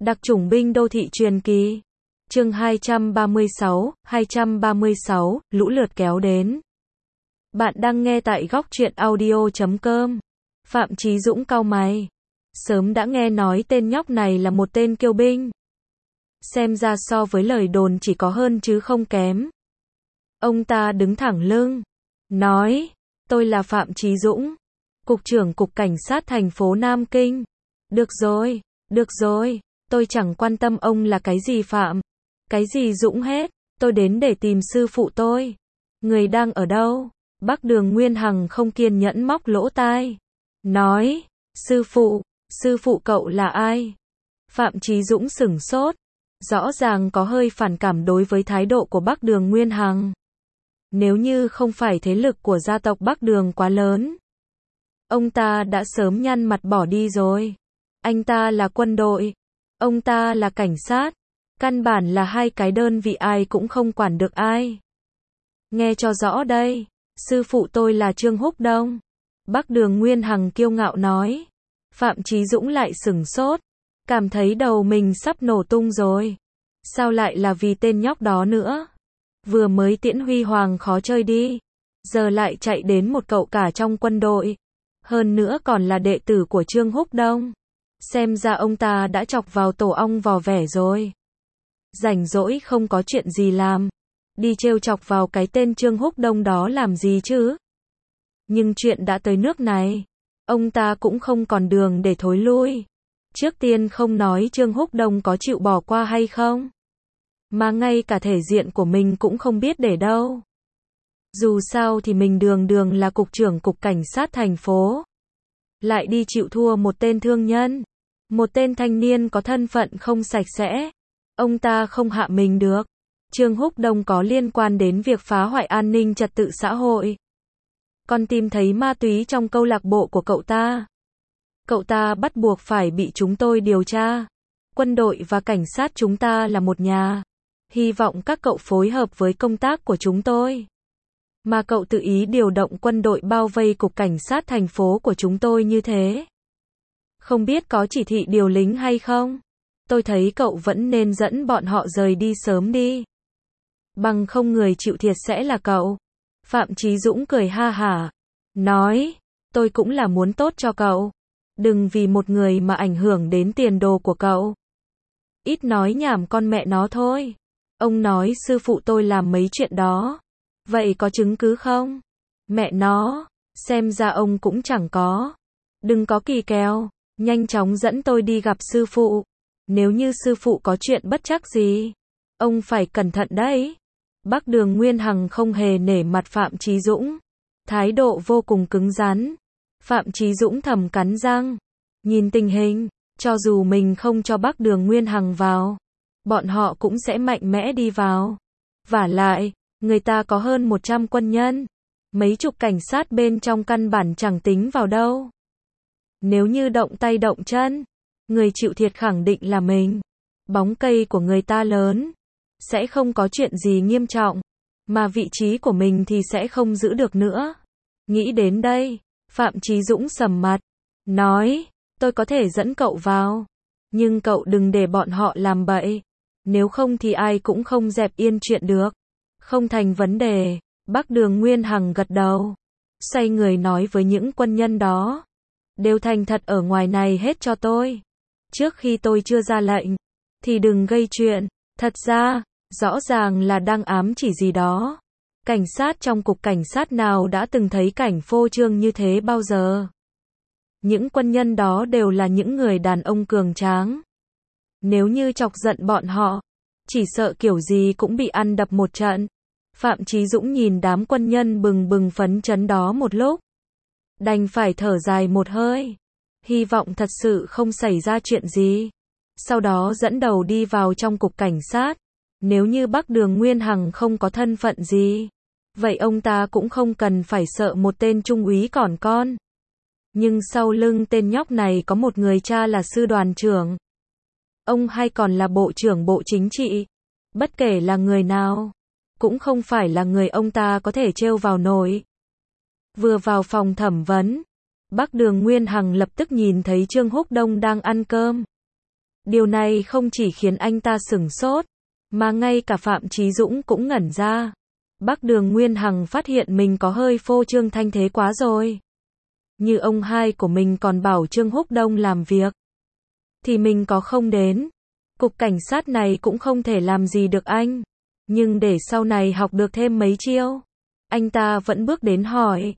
Đặc chủng binh đô thị truyền kỳ. Chương 236, lũ lượt kéo đến. Bạn đang nghe tại góc truyện audio.com. Phạm Chí Dũng cau mày. Sớm đã nghe nói tên nhóc này là một tên kiêu binh. Xem ra so với lời đồn chỉ có hơn chứ không kém. Ông ta đứng thẳng lưng, nói, tôi là Phạm Chí Dũng, Cục trưởng Cục Cảnh sát thành phố Nam Kinh. Được rồi, tôi chẳng quan tâm ông là cái gì Phạm, cái gì Dũng hết, tôi đến để tìm sư phụ tôi. Người đang ở đâu? Bắc Đường Nguyên Hằng không kiên nhẫn móc lỗ tai, nói, sư phụ cậu là ai? Phạm Chí Dũng sửng sốt, rõ ràng có hơi phản cảm đối với thái độ của Bắc Đường Nguyên Hằng. Nếu như không phải thế lực của gia tộc Bắc Đường quá lớn, ông ta đã sớm nhăn mặt bỏ đi rồi. Anh ta là quân đội, ông ta là cảnh sát, căn bản là hai cái đơn vị ai cũng không quản được ai. Nghe cho rõ đây, sư phụ tôi là Trương Húc Đông. Bắc Đường Nguyên Hằng kiêu ngạo nói. Phạm Chí Dũng lại sửng sốt, cảm thấy đầu mình sắp nổ tung rồi. Sao lại là vì tên nhóc đó nữa? Vừa mới tiễn huy hoàng khó chơi đi, giờ lại chạy đến một cậu cả trong quân đội, hơn nữa còn là đệ tử của Trương Húc Đông. Xem ra ông ta đã chọc vào tổ ong vò vẽ rồi. Rảnh rỗi không có chuyện gì làm, đi trêu chọc vào cái tên Trương Húc Đông đó làm gì chứ? Nhưng chuyện đã tới nước này, ông ta cũng không còn đường để thối lui. Trước tiên không nói Trương Húc Đông có chịu bỏ qua hay không, mà ngay cả thể diện của mình cũng không biết để đâu. Dù sao thì mình đường là cục trưởng cục cảnh sát thành phố, lại đi chịu thua một tên thương nhân, một tên thanh niên có thân phận không sạch sẽ. Ông ta không hạ mình được. Trương Húc Đông có liên quan đến việc phá hoại an ninh trật tự xã hội. Còn tìm thấy ma túy trong câu lạc bộ của cậu ta. Cậu ta bắt buộc phải bị chúng tôi điều tra. Quân đội và cảnh sát chúng ta là một nhà. Hy vọng các cậu phối hợp với công tác của chúng tôi. Mà cậu tự ý điều động quân đội bao vây cục cảnh sát thành phố của chúng tôi như thế. Không biết có chỉ thị điều lính hay không? Tôi thấy cậu vẫn nên dẫn bọn họ rời đi sớm đi. Bằng không người chịu thiệt sẽ là cậu. Phạm Chí Dũng cười ha hả, nói, tôi cũng là muốn tốt cho cậu. Đừng vì một người mà ảnh hưởng đến tiền đồ của cậu. Ít nói nhảm con mẹ nó thôi. Ông nói sư phụ tôi làm mấy chuyện đó. Vậy có chứng cứ không? Mẹ nó, xem ra ông cũng chẳng có. Đừng có kỳ kèo, nhanh chóng dẫn tôi đi gặp sư phụ. Nếu như sư phụ có chuyện bất trắc gì, ông phải cẩn thận đấy. Bắc Đường Nguyên Hằng không hề nể mặt Phạm Chí Dũng, thái độ vô cùng cứng rắn. Phạm Chí Dũng thầm cắn răng, nhìn tình hình, cho dù mình không cho Bắc Đường Nguyên Hằng vào, bọn họ cũng sẽ mạnh mẽ đi vào. Vả lại, người ta có hơn 100 quân nhân, mấy chục cảnh sát bên trong căn bản chẳng tính vào đâu. Nếu như động tay động chân, người chịu thiệt khẳng định là mình. Bóng cây của người ta lớn, sẽ không có chuyện gì nghiêm trọng, mà vị trí của mình thì sẽ không giữ được nữa. Nghĩ đến đây, Phạm Chí Dũng sầm mặt, nói, tôi có thể dẫn cậu vào, nhưng cậu đừng để bọn họ làm bậy, nếu không thì ai cũng không dẹp yên chuyện được. Không thành vấn đề. Bắc Đường Nguyên Hằng gật đầu, xoay người nói với những quân nhân đó, đều thành thật ở ngoài này hết cho tôi. Trước khi tôi chưa ra lệnh, thì đừng gây chuyện. Thật ra, rõ ràng là đang ám chỉ gì đó. Cảnh sát trong cục cảnh sát nào đã từng thấy cảnh phô trương như thế bao giờ? Những quân nhân đó đều là những người đàn ông cường tráng. Nếu như chọc giận bọn họ, chỉ sợ kiểu gì cũng bị ăn đập một trận. Phạm Chí Dũng nhìn đám quân nhân bừng phấn chấn đó một lúc, đành phải thở dài một hơi, hy vọng thật sự không xảy ra chuyện gì. Sau đó dẫn đầu đi vào trong cục cảnh sát. Nếu như Bắc Đường Nguyên Hằng không có thân phận gì, vậy ông ta cũng không cần phải sợ một tên trung úy còn con. Nhưng sau lưng tên nhóc này có một người cha là sư đoàn trưởng. Ông hay còn là bộ trưởng bộ chính trị. Bất kể là người nào, cũng không phải là người ông ta có thể trêu vào nổi. Vừa vào phòng thẩm vấn, Bắc Đường Nguyên Hằng lập tức nhìn thấy Trương Húc Đông đang ăn cơm. Điều này không chỉ khiến anh ta sửng sốt, mà ngay cả Phạm Chí Dũng cũng ngẩn ra. Bắc Đường Nguyên Hằng phát hiện mình có hơi phô trương thanh thế quá rồi. Như ông hai của mình còn bảo Trương Húc Đông làm việc, thì mình có không đến, cục cảnh sát này cũng không thể làm gì được anh. Nhưng để sau này học được thêm mấy chiêu, anh ta vẫn bước đến hỏi.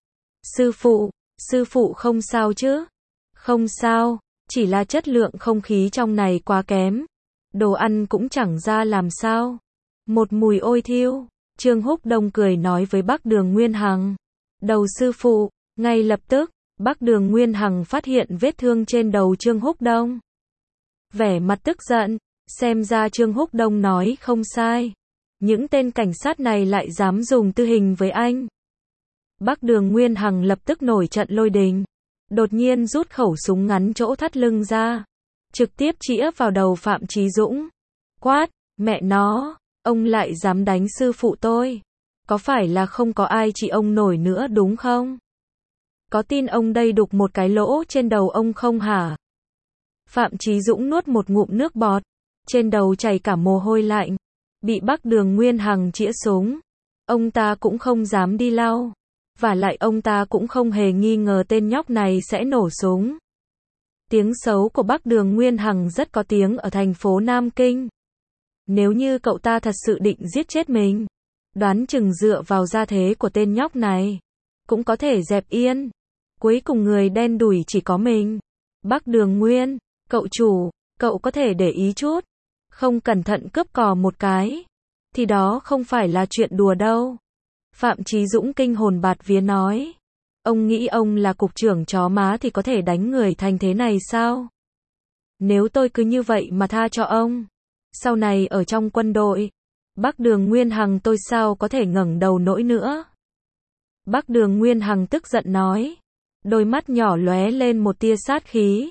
Sư phụ không sao chứ? Không sao, chỉ là chất lượng không khí trong này quá kém. Đồ ăn cũng chẳng ra làm sao. Một mùi ôi thiêu. Trương Húc Đông cười nói với Bắc Đường Nguyên Hằng. Đầu sư phụ, ngay lập tức, Bắc Đường Nguyên Hằng phát hiện vết thương trên đầu Trương Húc Đông. Vẻ mặt tức giận, xem ra Trương Húc Đông nói không sai. Những tên cảnh sát này lại dám dùng tư hình với anh. Bắc Đường Nguyên Hằng lập tức nổi trận lôi đình. Đột nhiên rút khẩu súng ngắn chỗ thắt lưng ra. Trực tiếp chĩa vào đầu Phạm Chí Dũng. Quát, mẹ nó, ông lại dám đánh sư phụ tôi. Có phải là không có ai chỉ ông nổi nữa đúng không? Có tin ông đây đục một cái lỗ trên đầu ông không hả? Phạm Chí Dũng nuốt một ngụm nước bọt. Trên đầu chảy cả mồ hôi lạnh. Bị Bắc Đường Nguyên Hằng chĩa súng. Ông ta cũng không dám đi lau. Vả lại ông ta cũng không hề nghi ngờ tên nhóc này sẽ nổ súng. Tiếng xấu của Bắc Đường Nguyên Hằng rất có tiếng ở thành phố Nam Kinh. Nếu như cậu ta thật sự định giết chết mình, đoán chừng dựa vào gia thế của tên nhóc này, cũng có thể dẹp yên. Cuối cùng người đen đủi chỉ có mình. Bắc Đường Nguyên, cậu chủ, cậu có thể để ý chút. Không cẩn thận cướp cò một cái, thì đó không phải là chuyện đùa đâu. Phạm Chí Dũng kinh hồn bạt vía nói. Ông nghĩ ông là cục trưởng chó má thì có thể đánh người thành thế này sao? Nếu tôi cứ như vậy mà tha cho ông, sau này ở trong quân đội, Bắc Đường Nguyên Hằng tôi sao có thể ngẩng đầu nổi nữa? Bắc Đường Nguyên Hằng tức giận nói. Đôi mắt nhỏ lóe lên một tia sát khí.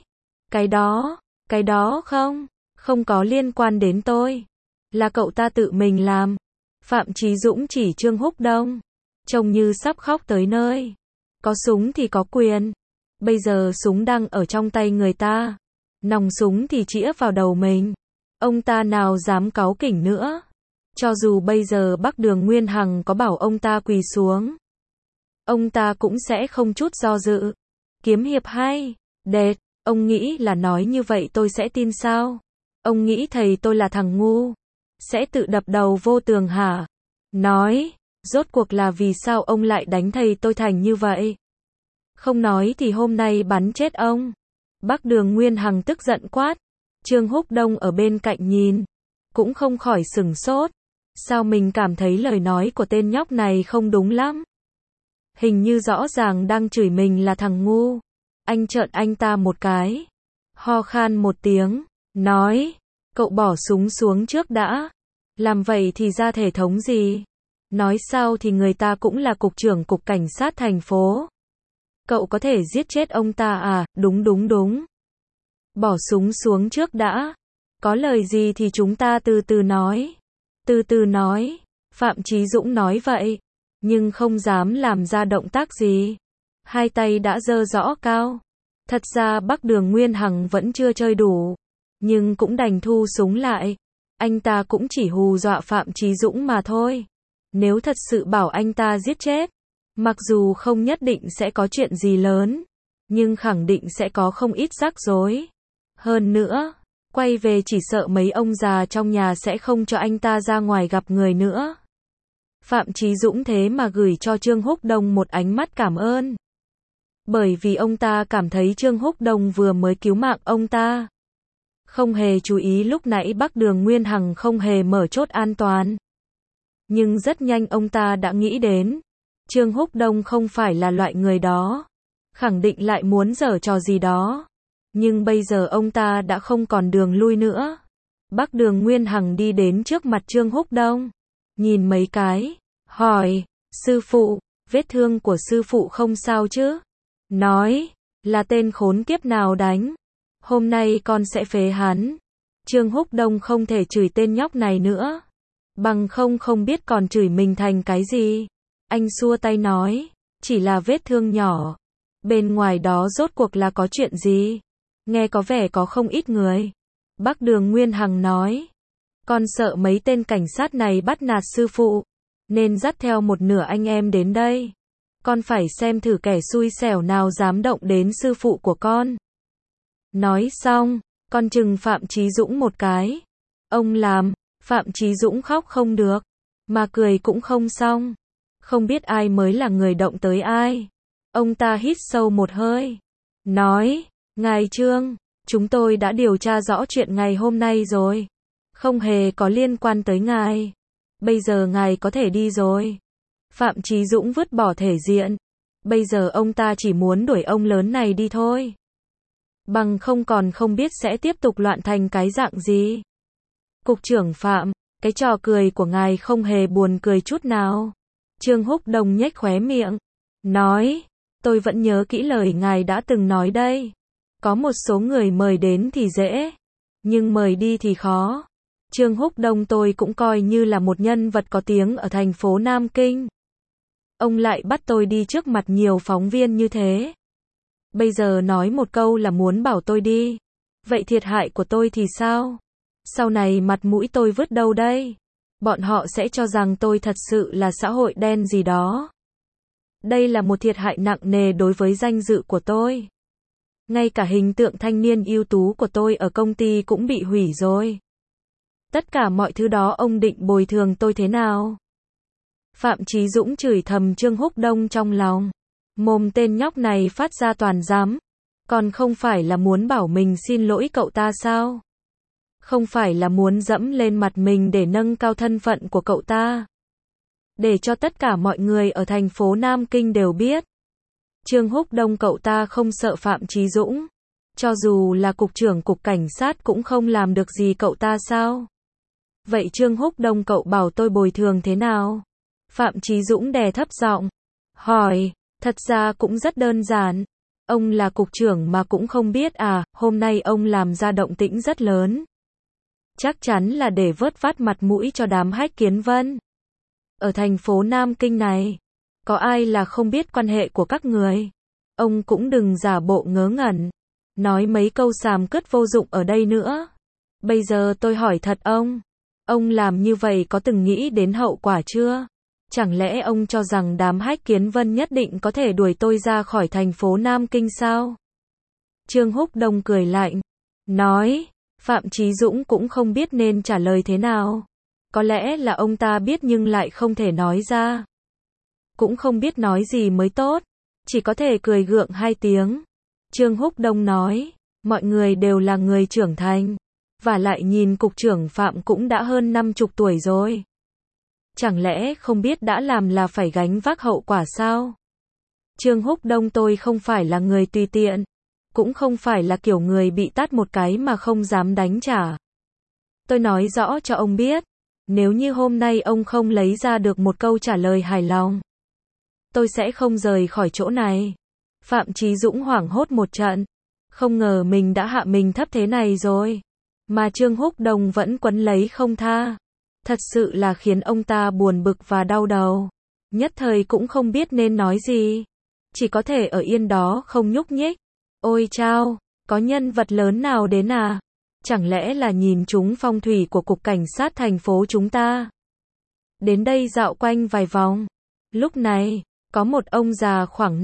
Cái đó không có liên quan đến tôi. Là cậu ta tự mình làm. Phạm Chí Dũng chỉ Trương Húc Đông. Trông như sắp khóc tới nơi. Có súng thì có quyền. Bây giờ súng đang ở trong tay người ta. Nòng súng thì chĩa vào đầu mình. Ông ta nào dám cáu kỉnh nữa. Cho dù bây giờ Bắc Đường Nguyên Hằng có bảo ông ta quỳ xuống, ông ta cũng sẽ không chút do dự. Kiếm hiệp hay, đệt, ông nghĩ là nói như vậy tôi sẽ tin sao? Ông nghĩ thầy tôi là thằng ngu, sẽ tự đập đầu vô tường hả? Nói, rốt cuộc là vì sao ông lại đánh thầy tôi thành như vậy? Không nói thì hôm nay bắn chết ông. Bắc Đường Nguyên Hằng tức giận quát. Trương Húc Đông ở bên cạnh nhìn, cũng không khỏi sửng sốt. Sao mình cảm thấy lời nói của tên nhóc này không đúng lắm? Hình như rõ ràng đang chửi mình là thằng ngu. Anh trợn anh ta một cái, ho khan một tiếng, nói, cậu bỏ súng xuống trước đã. Làm vậy thì ra thể thống gì? Nói sao thì người ta cũng là cục trưởng cục cảnh sát thành phố. Cậu có thể giết chết ông ta à? Đúng. Bỏ súng xuống trước đã. Có lời gì thì chúng ta từ từ nói. Từ từ nói. Phạm Chí Dũng nói vậy, nhưng không dám làm ra động tác gì. Hai tay đã giơ rõ cao. Thật ra Bắc Đường Nguyên Hằng vẫn chưa chơi đủ, nhưng cũng đành thu súng lại. Anh ta cũng chỉ hù dọa Phạm Chí Dũng mà thôi. Nếu thật sự bảo anh ta giết chết, mặc dù không nhất định sẽ có chuyện gì lớn, nhưng khẳng định sẽ có không ít rắc rối. Hơn nữa, quay về chỉ sợ mấy ông già trong nhà sẽ không cho anh ta ra ngoài gặp người nữa. Phạm Chí Dũng thế mà gửi cho Trương Húc Đông một ánh mắt cảm ơn. Bởi vì ông ta cảm thấy Trương Húc Đông vừa mới cứu mạng ông ta. Không hề chú ý lúc nãy Bắc Đường Nguyên Hằng không hề mở chốt an toàn. Nhưng rất nhanh ông ta đã nghĩ đến, Trương Húc Đông không phải là loại người đó. Khẳng định lại muốn giở trò gì đó. Nhưng bây giờ ông ta đã không còn đường lui nữa. Bắc Đường Nguyên Hằng đi đến trước mặt Trương Húc Đông, nhìn mấy cái, hỏi, sư phụ, vết thương của sư phụ không sao chứ? Nói, là tên khốn kiếp nào đánh? Hôm nay con sẽ phế hắn. Trương Húc Đông không thể chửi tên nhóc này nữa. Bằng không biết còn chửi mình thành cái gì. Anh xua tay nói, chỉ là vết thương nhỏ. Bên ngoài đó rốt cuộc là có chuyện gì? Nghe có vẻ có không ít người Bắc Đường Nguyên Hằng nói. Con sợ mấy tên cảnh sát này bắt nạt sư phụ, nên dắt theo một nửa anh em đến đây. Con phải xem thử kẻ xui xẻo nào dám động đến sư phụ của con. Nói xong, con chừng Phạm Chí Dũng một cái. Ông làm, Phạm Chí Dũng khóc không được, mà cười cũng không xong. Không biết ai mới là người động tới ai. Ông ta hít sâu một hơi, nói, Ngài Trương, chúng tôi đã điều tra rõ chuyện ngày hôm nay rồi. Không hề có liên quan tới ngài. Bây giờ ngài có thể đi rồi. Phạm Chí Dũng vứt bỏ thể diện. Bây giờ ông ta chỉ muốn đuổi ông lớn này đi thôi. Bằng không còn không biết sẽ tiếp tục loạn thành cái dạng gì. Cục trưởng Phạm, cái trò cười của ngài không hề buồn cười chút nào. Trương Húc Đông nhếch khóe miệng, nói, tôi vẫn nhớ kỹ lời ngài đã từng nói đây. Có một số người mời đến thì dễ, nhưng mời đi thì khó. Trương Húc Đông tôi cũng coi như là một nhân vật có tiếng ở thành phố Nam Kinh. Ông lại bắt tôi đi trước mặt nhiều phóng viên như thế. Bây giờ nói một câu là muốn bảo tôi đi. Vậy thiệt hại của tôi thì sao? Sau này mặt mũi tôi vứt đâu đây? Bọn họ sẽ cho rằng tôi thật sự là xã hội đen gì đó. Đây là một thiệt hại nặng nề đối với danh dự của tôi. Ngay cả hình tượng thanh niên ưu tú của tôi ở công ty cũng bị hủy rồi. Tất cả mọi thứ đó ông định bồi thường tôi thế nào? Phạm Chí Dũng chửi thầm Trương Húc Đông trong lòng. Mồm tên nhóc này phát ra toàn dám. Còn không phải là muốn bảo mình xin lỗi cậu ta sao? Không phải là muốn dẫm lên mặt mình để nâng cao thân phận của cậu ta. Để cho tất cả mọi người ở thành phố Nam Kinh đều biết. Trương Húc Đông cậu ta không sợ Phạm Chí Dũng. Cho dù là cục trưởng cục cảnh sát cũng không làm được gì cậu ta sao? Vậy Trương Húc Đông cậu bảo tôi bồi thường thế nào? Phạm Chí Dũng đè thấp giọng, hỏi, thật ra cũng rất đơn giản. Ông là cục trưởng mà cũng không biết à, hôm nay ông làm ra động tĩnh rất lớn. Chắc chắn là để vớt vát mặt mũi cho đám Hách Kiến Vân. Ở thành phố Nam Kinh này, có ai là không biết quan hệ của các người? Ông cũng đừng giả bộ ngớ ngẩn, nói mấy câu sàm cất vô dụng ở đây nữa. Bây giờ tôi hỏi thật ông làm như vậy có từng nghĩ đến hậu quả chưa? Chẳng lẽ ông cho rằng đám Hách Kiến Vân nhất định có thể đuổi tôi ra khỏi thành phố Nam Kinh sao? Trương Húc Đông cười lạnh, nói, Phạm Chí Dũng cũng không biết nên trả lời thế nào. Có lẽ là ông ta biết nhưng lại không thể nói ra. Cũng không biết nói gì mới tốt, chỉ có thể cười gượng hai tiếng. Trương Húc Đông nói, mọi người đều là người trưởng thành, và lại nhìn cục trưởng Phạm cũng đã hơn 50 tuổi rồi. Chẳng lẽ không biết đã làm là phải gánh vác hậu quả sao? Trương Húc Đông tôi không phải là người tùy tiện, cũng không phải là kiểu người bị tát một cái mà không dám đánh trả. Tôi nói rõ cho ông biết, nếu như hôm nay ông không lấy ra được một câu trả lời hài lòng, tôi sẽ không rời khỏi chỗ này. Phạm Chí Dũng hoảng hốt một trận, không ngờ mình đã hạ mình thấp thế này rồi, mà Trương Húc Đông vẫn quấn lấy không tha. Thật sự là khiến ông ta buồn bực và đau đầu. Nhất thời cũng không biết nên nói gì. Chỉ có thể ở yên đó không nhúc nhích. Ôi chao, có nhân vật lớn nào đến à? Chẳng lẽ là nhìn trúng phong thủy của cục cảnh sát thành phố chúng ta? Đến đây dạo quanh vài vòng. Lúc này, có một ông già khoảng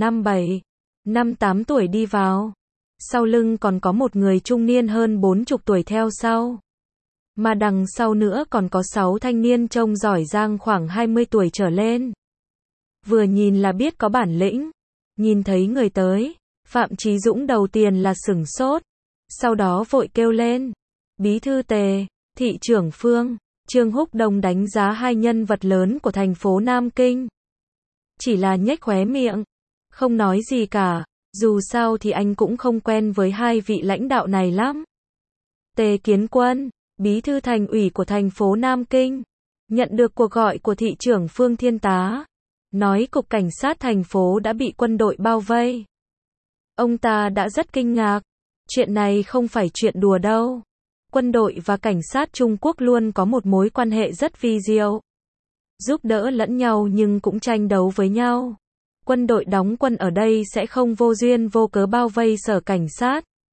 58 tuổi đi vào. Sau lưng còn có một người trung niên hơn 40 tuổi theo sau. Mà đằng sau nữa còn có 6 thanh niên trông giỏi giang khoảng 20 tuổi trở lên. Vừa nhìn là biết có bản lĩnh. Nhìn thấy người tới, Phạm Chí Dũng đầu tiên là sửng sốt. Sau đó vội kêu lên. Bí thư Tề, thị trưởng Phương, Trương Húc Đông đánh giá hai nhân vật lớn của thành phố Nam Kinh. Chỉ là nhếch khóe miệng, không nói gì cả. Dù sao thì anh cũng không quen với hai vị lãnh đạo này lắm. Tề Kiến Quân, bí thư thành ủy của thành phố Nam Kinh, nhận được cuộc gọi của thị trưởng Phương Thiên Tá, nói cục cảnh sát thành phố đã bị quân đội bao vây. Ông ta đã rất kinh ngạc, chuyện này không phải chuyện đùa đâu. Quân đội và cảnh sát Trung Quốc luôn có một mối quan hệ rất vi diệu, giúp đỡ lẫn nhau nhưng cũng tranh đấu với nhau. Quân đội đóng quân ở đây sẽ không vô duyên vô cớ bao vây sở cảnh sát.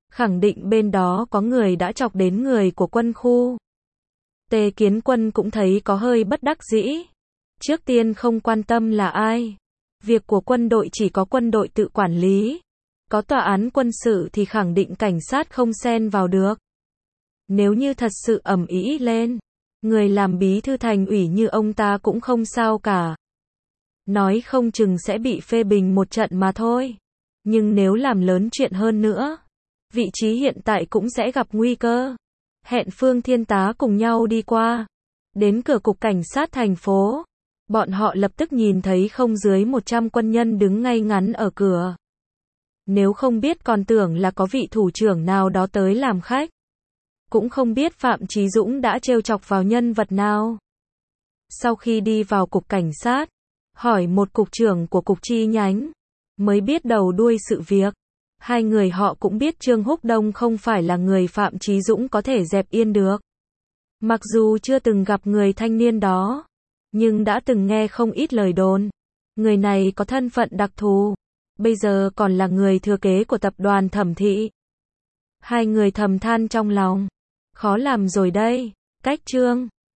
khẳng định bên đó có người đã chọc đến người của quân khu. Tề Kiến Quân cũng thấy có hơi bất đắc dĩ. Trước tiên không quan tâm là ai. Việc của quân đội chỉ có quân đội tự quản lý. Có tòa án quân sự thì khẳng định cảnh sát không xen vào được. Nếu như thật sự ầm ĩ lên, người làm bí thư thành ủy như ông ta cũng không sao cả. Nói không chừng sẽ bị phê bình một trận mà thôi. Nhưng nếu làm lớn chuyện hơn nữa, vị trí hiện tại cũng sẽ gặp nguy cơ. Hẹn Phương Thiên tá cùng nhau đi qua. Đến cửa cục cảnh sát thành phố. Bọn họ lập tức nhìn thấy không dưới 100 quân nhân đứng ngay ngắn ở cửa. Nếu không biết còn tưởng là có vị thủ trưởng nào đó tới làm khách. Cũng không biết Phạm Chí Dũng đã trêu chọc vào nhân vật nào. Sau khi đi vào cục cảnh sát, hỏi một cục trưởng của cục chi nhánh, mới biết đầu đuôi sự việc. Hai người họ cũng biết Trương Húc Đông không phải là người Phạm Chí Dũng có thể dẹp yên được. Mặc dù chưa từng gặp người thanh niên đó, nhưng đã từng nghe không ít lời đồn. Người này có thân phận đặc thù, bây giờ còn là người thừa kế của tập đoàn Thẩm Thị. Hai người thầm than trong lòng, khó làm rồi đây, cách Trương